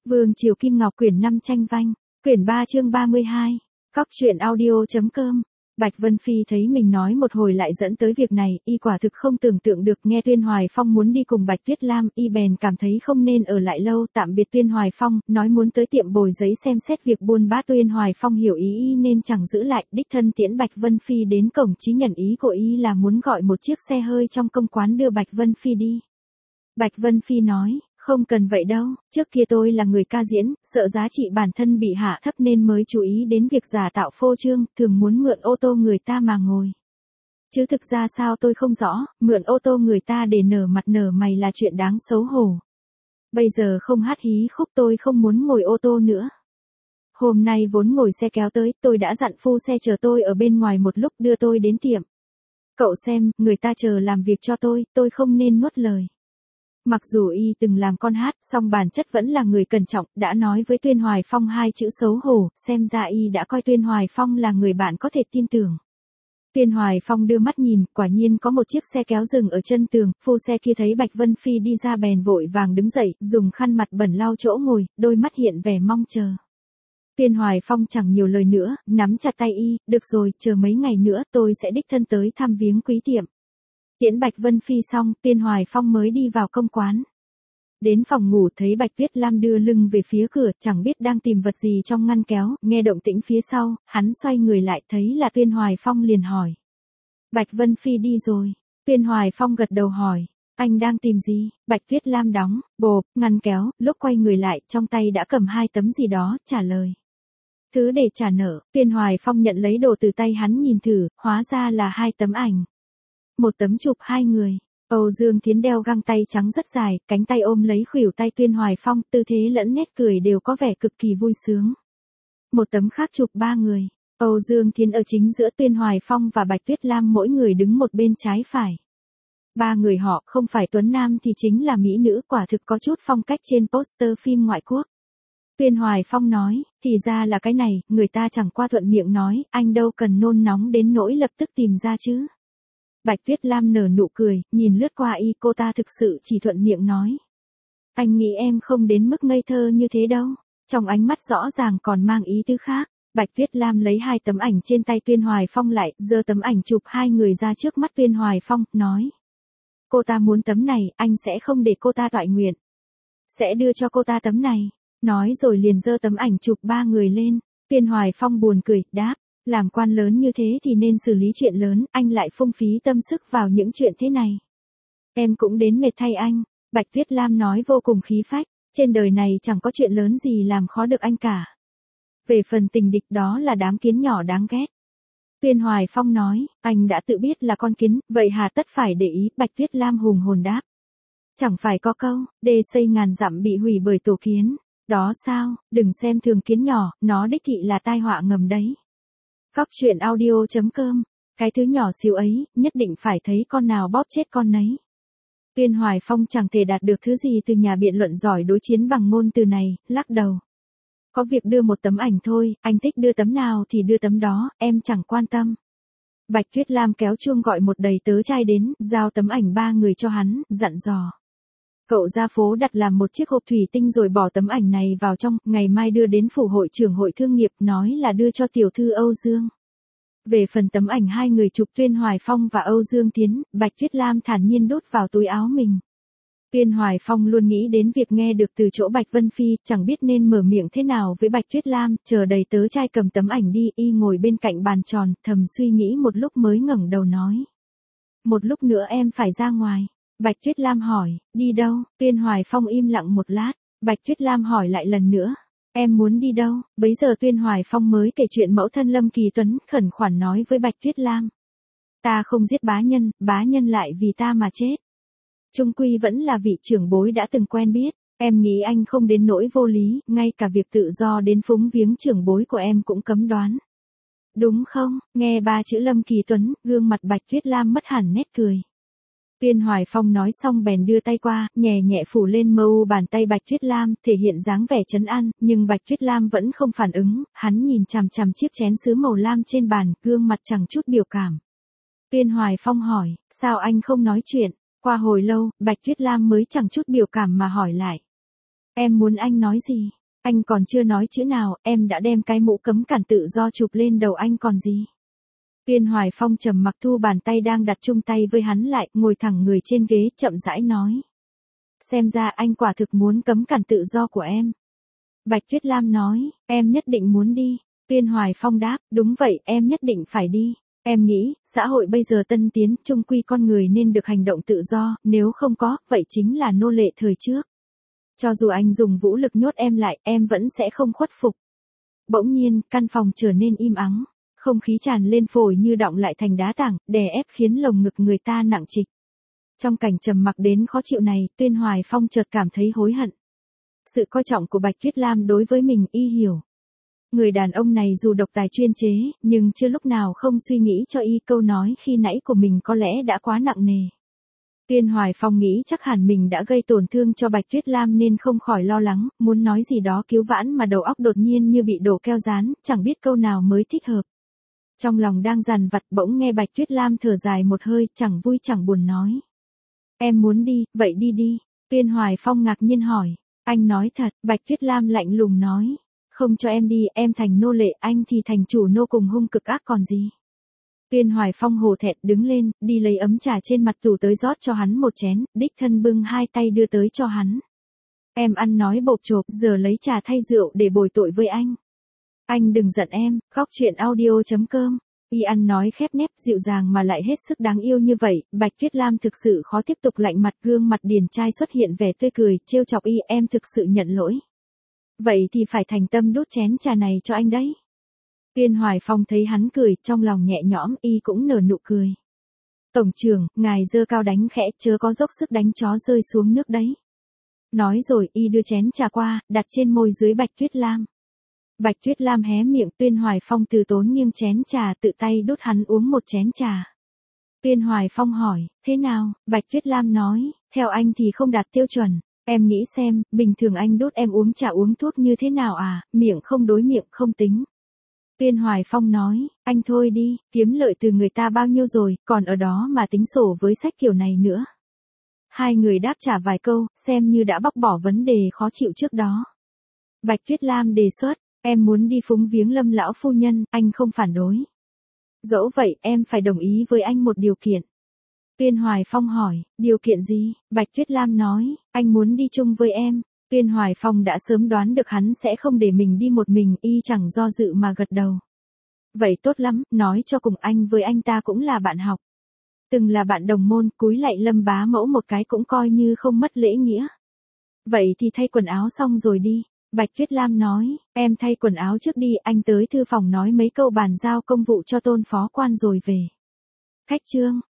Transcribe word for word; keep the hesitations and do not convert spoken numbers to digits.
Vương Triều Kim Ngọc quyển năm tranh vanh, quyển ba chương ba mươi hai, Cóc truyện audio.com. Bạch Vân Phi thấy mình nói một hồi lại dẫn tới việc này, y quả thực không tưởng tượng được. Nghe Tuyên Hoài Phong muốn đi cùng Bạch Tuyết Lam, y bèn cảm thấy không nên ở lại lâu, tạm biệt Tuyên Hoài Phong, nói muốn tới tiệm bồi giấy xem xét việc buôn bán. Tuyên Hoài Phong hiểu ý y nên chẳng giữ lại, đích thân tiễn Bạch Vân Phi đến cổng. Chí nhận ý của y là muốn gọi một chiếc xe hơi trong công quán đưa Bạch Vân Phi đi. Bạch Vân Phi nói, không cần vậy đâu, trước kia tôi là người ca diễn, sợ giá trị bản thân bị hạ thấp nên mới chú ý đến việc giả tạo phô trương, thường muốn mượn ô tô người ta mà ngồi. Chứ thực ra sao tôi không rõ, mượn ô tô người ta để nở mặt nở mày là chuyện đáng xấu hổ. Bây giờ không hát hí khúc tôi không muốn ngồi ô tô nữa. Hôm nay vốn ngồi xe kéo tới, tôi đã dặn phu xe chờ tôi ở bên ngoài một lúc đưa tôi đến tiệm. Cậu xem, người ta chờ làm việc cho tôi, tôi không nên nuốt lời. Mặc dù y từng làm con hát, song bản chất vẫn là người cẩn trọng, đã nói với Tuyên Hoài Phong hai chữ xấu hổ, xem ra y đã coi Tuyên Hoài Phong là người bạn có thể tin tưởng. Tuyên Hoài Phong đưa mắt nhìn, quả nhiên có một chiếc xe kéo dừng ở chân tường, phu xe kia thấy Bạch Vân Phi đi ra bèn vội vàng đứng dậy, dùng khăn mặt bẩn lau chỗ ngồi, đôi mắt hiện vẻ mong chờ. Tuyên Hoài Phong chẳng nhiều lời nữa, nắm chặt tay y, được rồi, chờ mấy ngày nữa tôi sẽ đích thân tới thăm viếng quý tiệm. Tiễn Bạch Vân Phi xong, Tuyên Hoài Phong mới đi vào công quán. Đến phòng ngủ thấy Bạch Tuyết Lam đưa lưng về phía cửa, chẳng biết đang tìm vật gì trong ngăn kéo, nghe động tĩnh phía sau, hắn xoay người lại thấy là Tuyên Hoài Phong liền hỏi. Bạch Vân Phi đi rồi. Tuyên Hoài Phong gật đầu hỏi, anh đang tìm gì? Bạch Tuyết Lam đóng, bộp, ngăn kéo, lúc quay người lại, trong tay đã cầm hai tấm gì đó, trả lời. Thứ để trả nợ. Tuyên Hoài Phong nhận lấy đồ từ tay hắn nhìn thử, hóa ra là hai tấm ảnh. Một tấm chụp hai người. Âu Dương Thiến đeo găng tay trắng rất dài, cánh tay ôm lấy khuỷu tay Tuyên Hoài Phong, tư thế lẫn nét cười đều có vẻ cực kỳ vui sướng. Một tấm khác chụp ba người. Âu Dương Thiến ở chính giữa, Tuyên Hoài Phong và Bạch Tuyết Lam mỗi người đứng một bên trái phải. Ba người họ không phải tuấn nam thì chính là mỹ nữ, quả thực có chút phong cách trên poster phim ngoại quốc. Tuyên Hoài Phong nói, thì ra là cái này, người ta chẳng qua thuận miệng nói, anh đâu cần nôn nóng đến nỗi lập tức tìm ra chứ. Bạch Tuyết Lam nở nụ cười, nhìn lướt qua y, cô ta thực sự chỉ thuận miệng nói. Anh nghĩ em không đến mức ngây thơ như thế đâu. Trong ánh mắt rõ ràng còn mang ý tứ khác. Bạch Tuyết Lam lấy hai tấm ảnh trên tay Tuyên Hoài Phong lại, giơ tấm ảnh chụp hai người ra trước mắt Tuyên Hoài Phong, nói. Cô ta muốn tấm này, anh sẽ không để cô ta toại nguyện. Sẽ đưa cho cô ta tấm này. Nói rồi liền giơ tấm ảnh chụp ba người lên. Tuyên Hoài Phong buồn cười, đáp. Làm quan lớn như thế thì nên xử lý chuyện lớn, anh lại phung phí tâm sức vào những chuyện thế này. Em cũng đến mệt thay anh. Bạch Tuyết Lam nói vô cùng khí phách, trên đời này chẳng có chuyện lớn gì làm khó được anh cả. Về phần tình địch đó là đám kiến nhỏ đáng ghét. Tuyên Hoài Phong nói, anh đã tự biết là con kiến, vậy hà tất phải để ý. Bạch Tuyết Lam hùng hồn đáp. Chẳng phải có câu, đê xây ngàn dặm bị hủy bởi tổ kiến. Đó sao, đừng xem thường kiến nhỏ, nó đích thị là tai họa ngầm đấy. Cóc truyện audio.com, cái thứ nhỏ xíu ấy, nhất định phải thấy con nào bóp chết con nấy. Tuyên Hoài Phong chẳng thể đạt được thứ gì từ nhà biện luận giỏi đối chiến bằng ngôn từ này, lắc đầu. Có việc đưa một tấm ảnh thôi, anh thích đưa tấm nào thì đưa tấm đó, em chẳng quan tâm. Bạch Tuyết Lam kéo chuông gọi một đầy tớ trai đến, giao tấm ảnh ba người cho hắn, dặn dò. Cậu ra phố đặt làm một chiếc hộp thủy tinh rồi bỏ tấm ảnh này vào trong, ngày mai đưa đến phủ hội trưởng hội thương nghiệp, nói là đưa cho tiểu thư Âu Dương. Về phần tấm ảnh hai người chụp Tuyên Hoài Phong và Âu Dương Thiến, Bạch Tuyết Lam thản nhiên đút vào túi áo mình. Tuyên Hoài Phong luôn nghĩ đến việc nghe được từ chỗ Bạch Vân Phi, chẳng biết nên mở miệng thế nào với Bạch Tuyết Lam, chờ đầy tớ trai cầm tấm ảnh đi, y ngồi bên cạnh bàn tròn, thầm suy nghĩ một lúc mới ngẩng đầu nói. Một lúc nữa em phải ra ngoài. Bạch Tuyết Lam hỏi, đi đâu? Tuyên Hoài Phong im lặng một lát, Bạch Tuyết Lam hỏi lại lần nữa, em muốn đi đâu? Bấy giờ Tuyên Hoài Phong mới kể chuyện mẫu thân Lâm Kỳ Tuấn, khẩn khoản nói với Bạch Tuyết Lam. Ta không giết bá nhân, bá nhân lại vì ta mà chết. Chung quy vẫn là vị trưởng bối đã từng quen biết, em nghĩ anh không đến nỗi vô lý, ngay cả việc tự do đến phúng viếng trưởng bối của em cũng cấm đoán. Đúng không? Nghe ba chữ Lâm Kỳ Tuấn, gương mặt Bạch Tuyết Lam mất hẳn nét cười. Tuyên Hoài Phong nói xong bèn đưa tay qua, nhẹ nhẹ phủ lên mờ u bàn tay Bạch Tuyết Lam, thể hiện dáng vẻ trấn an, nhưng Bạch Tuyết Lam vẫn không phản ứng, hắn nhìn chằm chằm chiếc chén sứ màu lam trên bàn, gương mặt chẳng chút biểu cảm. Tuyên Hoài Phong hỏi, sao anh không nói chuyện? Qua hồi lâu, Bạch Tuyết Lam mới chẳng chút biểu cảm mà hỏi lại. Em muốn anh nói gì? Anh còn chưa nói chữ nào, em đã đem cái mũ cấm cản tự do chụp lên đầu anh còn gì? Tuyên Hoài Phong trầm mặc thu bàn tay đang đặt chung tay với hắn lại, ngồi thẳng người trên ghế chậm rãi nói. Xem ra anh quả thực muốn cấm cản tự do của em. Bạch Tuyết Lam nói, em nhất định muốn đi. Tuyên Hoài Phong đáp, đúng vậy, em nhất định phải đi. Em nghĩ, xã hội bây giờ tân tiến, chung quy con người nên được hành động tự do, nếu không có, vậy chính là nô lệ thời trước. Cho dù anh dùng vũ lực nhốt em lại, em vẫn sẽ không khuất phục. Bỗng nhiên, căn phòng trở nên im ắng, không khí tràn lên phổi như đọng lại thành đá tảng, đè ép khiến lồng ngực người ta nặng trịch. Trong cảnh trầm mặc đến khó chịu này, Tuyên Hoài Phong chợt cảm thấy hối hận. Sự coi trọng của Bạch Tuyết Lam đối với mình y hiểu. Người đàn ông này dù độc tài chuyên chế, nhưng chưa lúc nào không suy nghĩ cho y câu nói khi nãy của mình có lẽ đã quá nặng nề. Tuyên Hoài Phong nghĩ chắc hẳn mình đã gây tổn thương cho Bạch Tuyết Lam nên không khỏi lo lắng, muốn nói gì đó cứu vãn mà đầu óc đột nhiên như bị đổ keo dán, chẳng biết câu nào mới thích hợp. Trong lòng đang dằn vặt bỗng nghe Bạch Tuyết Lam thở dài một hơi, chẳng vui chẳng buồn nói. Em muốn đi, vậy đi đi. Tuyên Hoài Phong ngạc nhiên hỏi. Anh nói thật, Bạch Tuyết Lam lạnh lùng nói. Không cho em đi, em thành nô lệ, anh thì thành chủ nô cùng hung cực ác còn gì. Tuyên Hoài Phong hổ thẹn đứng lên, đi lấy ấm trà trên mặt tủ tới rót cho hắn một chén, đích thân bưng hai tay đưa tới cho hắn. Em ăn nói bộp chộp, giờ lấy trà thay rượu để bồi tội với anh. Anh đừng giận em, góc truyện audio chấm com. Y ăn nói khép nép dịu dàng mà lại hết sức đáng yêu như vậy, Bạch Tuyết Lam thực sự khó tiếp tục lạnh mặt, gương mặt điển trai xuất hiện vẻ tươi cười, trêu chọc y, em thực sự nhận lỗi. Vậy thì phải thành tâm đút chén trà này cho anh đấy. Tuyên Hoài Phong thấy hắn cười, trong lòng nhẹ nhõm, y cũng nở nụ cười. Tổng trưởng, ngài giơ cao đánh khẽ, chớ có dốc sức đánh chó rơi xuống nước đấy. Nói rồi, y đưa chén trà qua, đặt trên môi dưới Bạch Tuyết Lam. Bạch Tuyết Lam hé miệng, Tuyên Hoài Phong từ tốn nghiêng chén trà, tự tay đút hắn uống một chén trà. Tuyên Hoài Phong hỏi, thế nào? Bạch Tuyết Lam nói, theo anh thì không đạt tiêu chuẩn. Em nghĩ xem, bình thường anh đút em uống trà uống thuốc như thế nào à, miệng không đối miệng không tính. Tuyên Hoài Phong nói, anh thôi đi, kiếm lợi từ người ta bao nhiêu rồi, còn ở đó mà tính sổ với sách kiểu này nữa. Hai người đáp trả vài câu, xem như đã bóc bỏ vấn đề khó chịu trước đó. Bạch Tuyết Lam đề xuất, em muốn đi phúng viếng Lâm lão phu nhân, anh không phản đối. Dẫu vậy, em phải đồng ý với anh một điều kiện. Tuyên Hoài Phong hỏi, điều kiện gì? Bạch Tuyết Lam nói, anh muốn đi chung với em. Tuyên Hoài Phong đã sớm đoán được hắn sẽ không để mình đi một mình, y chẳng do dự mà gật đầu. Vậy tốt lắm, nói cho cùng anh với anh ta cũng là bạn học. Từng là bạn đồng môn, cúi lạy Lâm bá mẫu một cái cũng coi như không mất lễ nghĩa. Vậy thì thay quần áo xong rồi đi. Bạch Tuyết Lam nói, em thay quần áo trước đi, anh tới thư phòng nói mấy câu bàn giao công vụ cho Tôn phó quan rồi về. Khách trương,